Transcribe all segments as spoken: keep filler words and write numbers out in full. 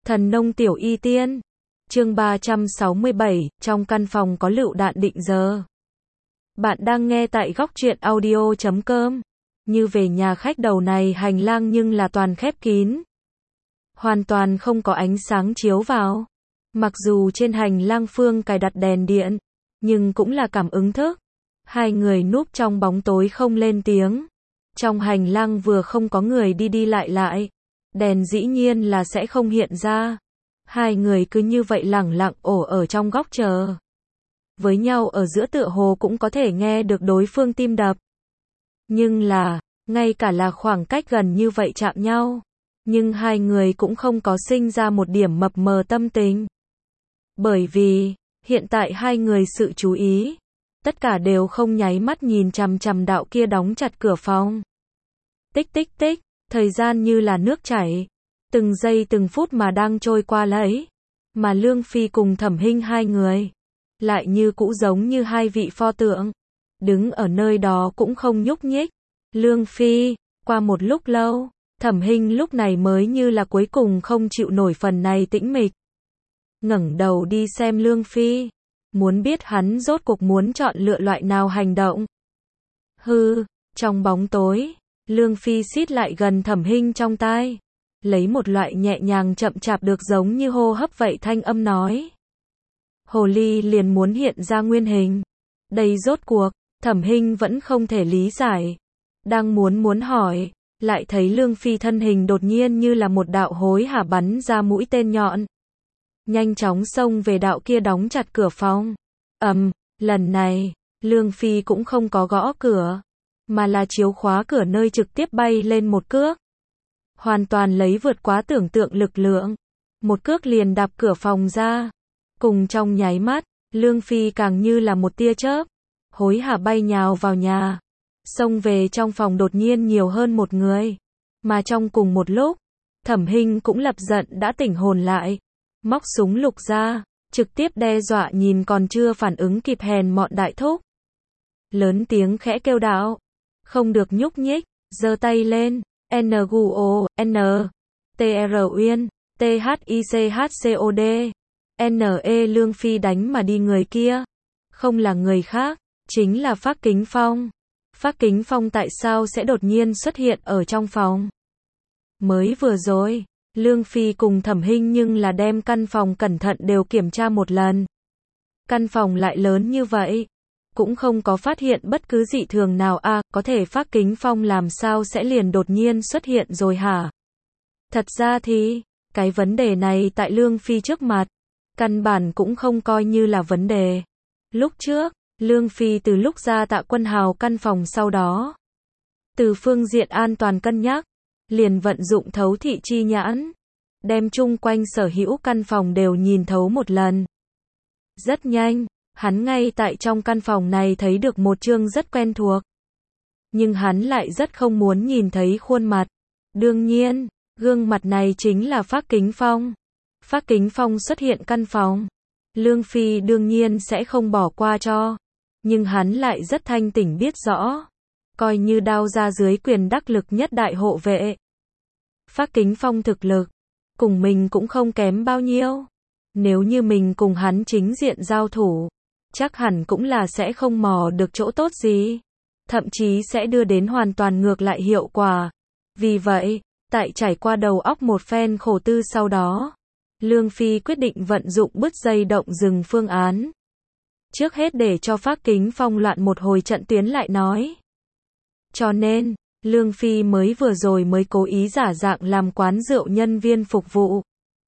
Thần nông tiểu y tiên. Chương ba trăm sáu mươi bảy, trong căn phòng có lựu đạn định giờ. Bạn đang nghe tại góc truyện audio chấm com. Như về nhà khách đầu này hành lang nhưng là toàn khép kín. Hoàn toàn không có ánh sáng chiếu vào. Mặc dù trên hành lang Phương cài đặt đèn điện, nhưng cũng là cảm ứng thức. Hai người núp trong bóng tối không lên tiếng. Trong hành lang vừa không có người đi đi lại lại. Đèn dĩ nhiên là sẽ không hiện ra. Hai người cứ như vậy lẳng lặng ổ ở trong góc chờ. Với nhau ở giữa tựa hồ cũng có thể nghe được đối phương tim đập. Nhưng là, ngay cả là khoảng cách gần như vậy chạm nhau. Nhưng hai người cũng không có sinh ra một điểm mập mờ tâm tình. Bởi vì, hiện tại hai người sự chú ý. Tất cả đều không nháy mắt nhìn chằm chằm đạo kia đóng chặt cửa phòng. Tích tích tích. Thời gian như là nước chảy, từng giây từng phút mà đang trôi qua lấy, mà Lương Phi cùng Thẩm Hinh hai người, lại như cũ giống như hai vị pho tượng, đứng ở nơi đó cũng không nhúc nhích. Lương Phi, qua một lúc lâu, Thẩm Hinh lúc này mới như là cuối cùng không chịu nổi phần này tĩnh mịch. Ngẩng đầu đi xem Lương Phi, muốn biết hắn rốt cuộc muốn chọn lựa loại nào hành động. Hư, trong bóng tối. Lương Phi xít lại gần Thẩm Hinh trong tai, lấy một loại nhẹ nhàng chậm chạp được giống như hô hấp vậy thanh âm nói. Hồ ly liền muốn hiện ra nguyên hình. Đây rốt cuộc, Thẩm Hinh vẫn không thể lý giải. Đang muốn muốn hỏi, lại thấy Lương Phi thân hình đột nhiên như là một đạo hối hả bắn ra mũi tên nhọn. Nhanh chóng xông về đạo kia đóng chặt cửa phòng. Ầm, um, lần này, Lương Phi cũng không có gõ cửa. Mà là chiếu khóa cửa nơi trực tiếp bay lên một cước. Hoàn toàn lấy vượt quá tưởng tượng lực lượng. Một cước liền đạp cửa phòng ra. Cùng trong nháy mắt, Lương Phi càng như là một tia chớp. Hối hả bay nhào vào nhà. Xông về trong phòng đột nhiên nhiều hơn một người. Mà trong cùng một lúc, Thẩm Hinh cũng lập giận đã tỉnh hồn lại. Móc súng lục ra, trực tiếp đe dọa nhìn còn chưa phản ứng kịp hèn mọn đại thúc. Lớn tiếng khẽ kêu đạo. Không được nhúc nhích, giơ tay lên, N G O, N, T R Uyên, T H I C H C O D, N E Lương Phi đánh mà đi người kia. Không là người khác, chính là Phác Kính Phong. Phác Kính Phong tại sao sẽ đột nhiên xuất hiện ở trong phòng? Mới vừa rồi, Lương Phi cùng Thẩm Hinh nhưng là đem căn phòng cẩn thận đều kiểm tra một lần. Căn phòng lại lớn như vậy. Cũng không có phát hiện bất cứ dị thường nào à, có thể Phác Kính Phong làm sao sẽ liền đột nhiên xuất hiện rồi hả? Thật ra thì, cái vấn đề này tại Lương Phi trước mặt, căn bản cũng không coi như là vấn đề. Lúc trước, Lương Phi từ lúc ra Tạ Quân Hào căn phòng sau đó, từ phương diện an toàn cân nhắc, liền vận dụng thấu thị chi nhãn, đem chung quanh sở hữu căn phòng đều nhìn thấu một lần. Rất nhanh. Hắn ngay tại trong căn phòng này thấy được một chương rất quen thuộc. Nhưng hắn lại rất không muốn nhìn thấy khuôn mặt. Đương nhiên, gương mặt này chính là Phác Kính Phong. Phác Kính Phong xuất hiện căn phòng. Lương Phi đương nhiên sẽ không bỏ qua cho. Nhưng hắn lại rất thanh tỉnh biết rõ. Coi như đao ra dưới quyền đắc lực nhất đại hộ vệ. Phác Kính Phong thực lực, cùng mình cũng không kém bao nhiêu. Nếu như mình cùng hắn chính diện giao thủ, chắc hẳn cũng là sẽ không mò được chỗ tốt gì. Thậm chí sẽ đưa đến hoàn toàn ngược lại hiệu quả. Vì vậy, tại trải qua đầu óc một phen khổ tư sau đó, Lương Phi quyết định vận dụng bứt dây động rừng phương án. Trước hết để cho Phác Kính Phong loạn một hồi trận tuyến lại nói. Cho nên, Lương Phi mới vừa rồi mới cố ý giả dạng làm quán rượu nhân viên phục vụ.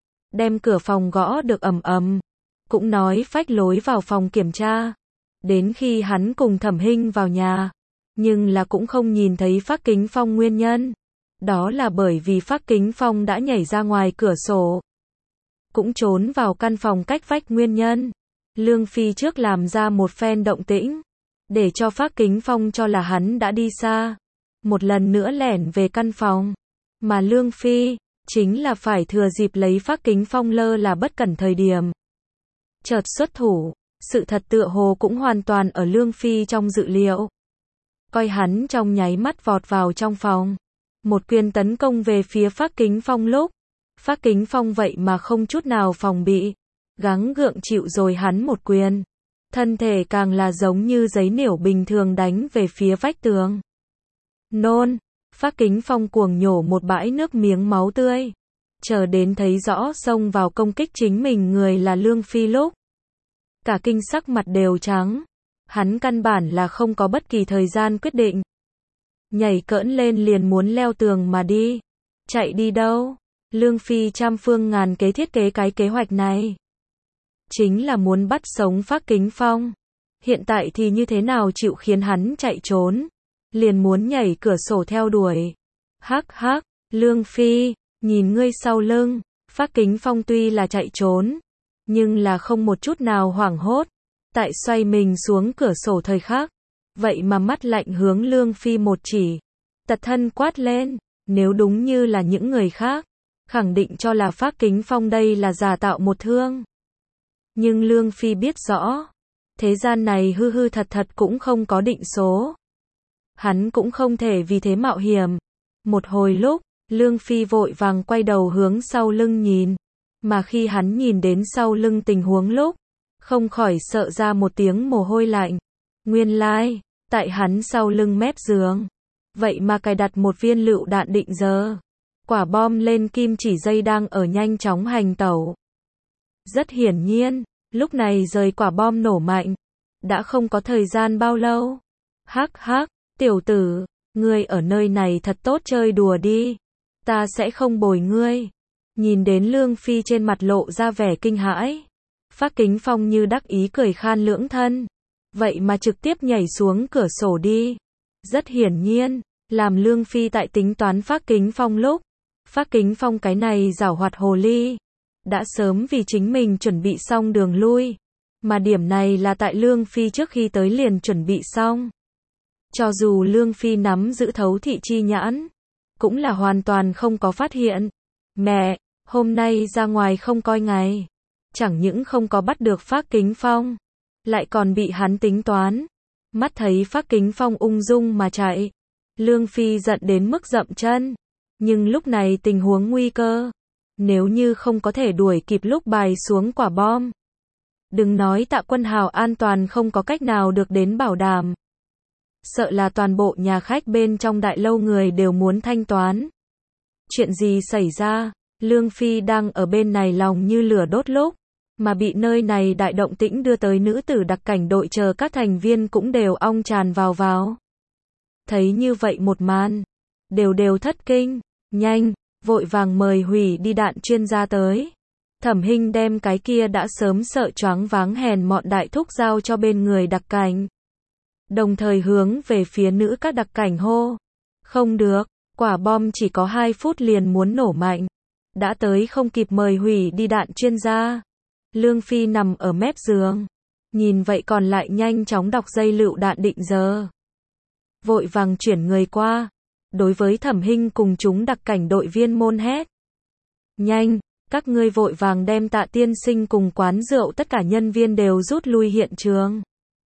Đem cửa phòng gõ được ầm ầm. Cũng nói phách lối vào phòng kiểm tra. Đến khi hắn cùng Thẩm Hinh vào nhà. Nhưng là cũng không nhìn thấy Phác Kính Phong nguyên nhân. Đó là bởi vì Phác Kính Phong đã nhảy ra ngoài cửa sổ. Cũng trốn vào căn phòng cách vách nguyên nhân. Lương Phi trước làm ra một phen động tĩnh. Để cho Phác Kính Phong cho là hắn đã đi xa. Một lần nữa lẻn về căn phòng. Mà Lương Phi, chính là phải thừa dịp lấy Phác Kính Phong lơ là bất cẩn thời điểm. Chợt xuất thủ, sự thật tựa hồ cũng hoàn toàn ở Lương Phi trong dự liệu. Coi hắn trong nháy mắt vọt vào trong phòng. Một quyền tấn công về phía Phác Kính Phong lúc, Phác Kính Phong vậy mà không chút nào phòng bị, gắng gượng chịu rồi hắn một quyền. Thân thể càng là giống như giấy niểu bình thường đánh về phía vách tường. Nôn, Phác Kính Phong cuồng nhổ một bãi nước miếng máu tươi. Chờ đến thấy rõ xông vào công kích chính mình người là Lương Phi lúc. Cả kinh sắc mặt đều trắng. Hắn căn bản là không có bất kỳ thời gian quyết định. Nhảy cỡn lên liền muốn leo tường mà đi. Chạy đi đâu? Lương Phi trăm phương ngàn kế thiết kế cái kế hoạch này. Chính là muốn bắt sống Phác Kính Phong. Hiện tại thì như thế nào chịu khiến hắn chạy trốn. Liền muốn nhảy cửa sổ theo đuổi. Hắc hắc, Lương Phi, nhìn ngươi sau lưng. Phác Kính Phong tuy là chạy trốn, nhưng là không một chút nào hoảng hốt. Tại xoay mình xuống cửa sổ thời khắc. Vậy mà mắt lạnh hướng Lương Phi một chỉ. Tật thân quát lên. Nếu đúng như là những người khác, khẳng định cho là Phác Kính Phong đây là giả tạo một thương. Nhưng Lương Phi biết rõ, thế gian này hư hư thật thật cũng không có định số. Hắn cũng không thể vì thế mạo hiểm. Một hồi lúc, Lương Phi vội vàng quay đầu hướng sau lưng nhìn. Mà khi hắn nhìn đến sau lưng tình huống lúc, không khỏi sợ ra một tiếng mồ hôi lạnh. Nguyên lai, tại hắn sau lưng mép giường. Vậy mà cài đặt một viên lựu đạn định giờ. Quả bom lên kim chỉ dây đang ở nhanh chóng hành tẩu. Rất hiển nhiên, lúc này rời quả bom nổ mạnh. Đã không có thời gian bao lâu. Hắc hắc, tiểu tử, ngươi ở nơi này thật tốt chơi đùa đi. Ta sẽ không bồi ngươi. Nhìn đến Lương Phi trên mặt lộ ra vẻ kinh hãi. Phác Kính Phong như đắc ý cười khan lưỡng thân. Vậy mà trực tiếp nhảy xuống cửa sổ đi. Rất hiển nhiên, làm Lương Phi tại tính toán Phác Kính Phong lúc. Phác Kính Phong cái này giảo hoạt hồ ly. Đã sớm vì chính mình chuẩn bị xong đường lui. Mà điểm này là tại Lương Phi trước khi tới liền chuẩn bị xong. Cho dù Lương Phi nắm giữ thấu thị chi nhãn, cũng là hoàn toàn không có phát hiện. Mẹ, hôm nay ra ngoài không coi ngày. Chẳng những không có bắt được Phác Kính Phong, lại còn bị hắn tính toán. Mắt thấy Phác Kính Phong ung dung mà chạy. Lương Phi giận đến mức dậm chân. Nhưng lúc này tình huống nguy cơ. Nếu như không có thể đuổi kịp lúc bài xuống quả bom. Đừng nói Tạ Quân Hào an toàn không có cách nào được đến bảo đảm. Sợ là toàn bộ nhà khách bên trong đại lâu người đều muốn thanh toán. Chuyện gì xảy ra? Lương Phi đang ở bên này lòng như lửa đốt lúc. Mà bị nơi này đại động tĩnh đưa tới nữ tử đặc cảnh đội chờ các thành viên cũng đều ong tràn vào vào. Thấy như vậy một màn. Đều đều thất kinh. Nhanh, vội vàng mời hủy đi đạn chuyên gia tới. Thẩm Hinh đem cái kia đã sớm sợ choáng váng hèn mọn đại thúc giao cho bên người đặc cảnh. Đồng thời hướng về phía nữ các đặc cảnh hô. Không được, quả bom chỉ có hai phút liền muốn nổ mạnh. Đã tới không kịp mời hủy đi đạn chuyên gia. Lương Phi nằm ở mép giường. Nhìn vậy còn lại nhanh chóng đọc dây lựu đạn định giờ. Vội vàng chuyển người qua. Đối với Thẩm Hinh cùng chúng đặc cảnh đội viên môn hét. Nhanh, các ngươi vội vàng đem Tạ tiên sinh cùng quán rượu tất cả nhân viên đều rút lui hiện trường.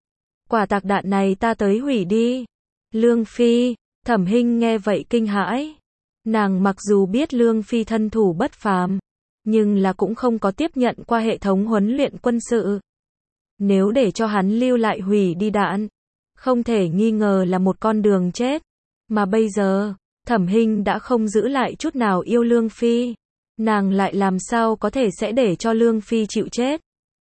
Quả tạc đạn này ta tới hủy đi. Lương Phi, Thẩm Hinh nghe vậy kinh hãi. Nàng mặc dù biết Lương Phi thân thủ bất phàm, nhưng là cũng không có tiếp nhận qua hệ thống huấn luyện quân sự. Nếu để cho hắn lưu lại hủy đi đạn, không thể nghi ngờ là một con đường chết. Mà bây giờ, Thẩm Hinh đã không giữ lại chút nào yêu Lương Phi. Nàng lại làm sao có thể sẽ để cho Lương Phi chịu chết.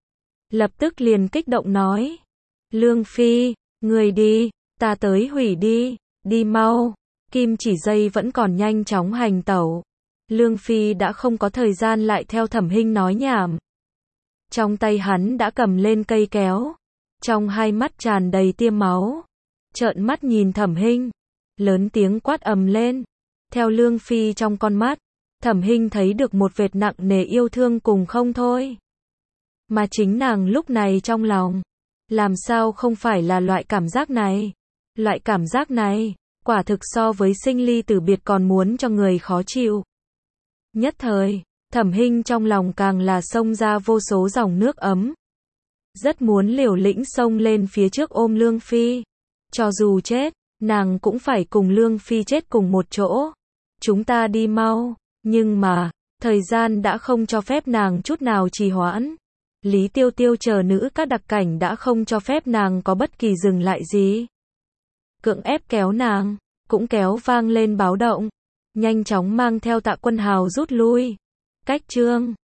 Lập tức liền kích động nói. Lương Phi, người đi, ta tới hủy đi, đi mau. Kim chỉ dây vẫn còn nhanh chóng hành tẩu. Lương Phi đã không có thời gian lại theo Thẩm Hinh nói nhảm. Trong tay hắn đã cầm lên cây kéo. Trong hai mắt tràn đầy tia máu. Trợn mắt nhìn Thẩm Hinh. Lớn tiếng quát ầm lên. Theo Lương Phi trong con mắt. Thẩm Hinh thấy được một vệt nặng nề yêu thương cùng không thôi. Mà chính nàng lúc này trong lòng. Làm sao không phải là loại cảm giác này. Loại cảm giác này. Quả thực so với sinh ly tử biệt còn muốn cho người khó chịu. Nhất thời, Thẩm Hinh trong lòng càng là xông ra vô số dòng nước ấm. Rất muốn liều lĩnh xông lên phía trước ôm Lương Phi. Cho dù chết, nàng cũng phải cùng Lương Phi chết cùng một chỗ. Chúng ta đi mau. Nhưng mà, Thời gian đã không cho phép nàng chút nào trì hoãn. Lý Tiêu Tiêu chờ nữ các đặc cảnh đã không cho phép nàng có bất kỳ dừng lại gì. Cưỡng ép kéo nàng, cũng kéo vang lên báo động. Nhanh chóng mang theo Tạ Quân Hào rút lui. Cách chương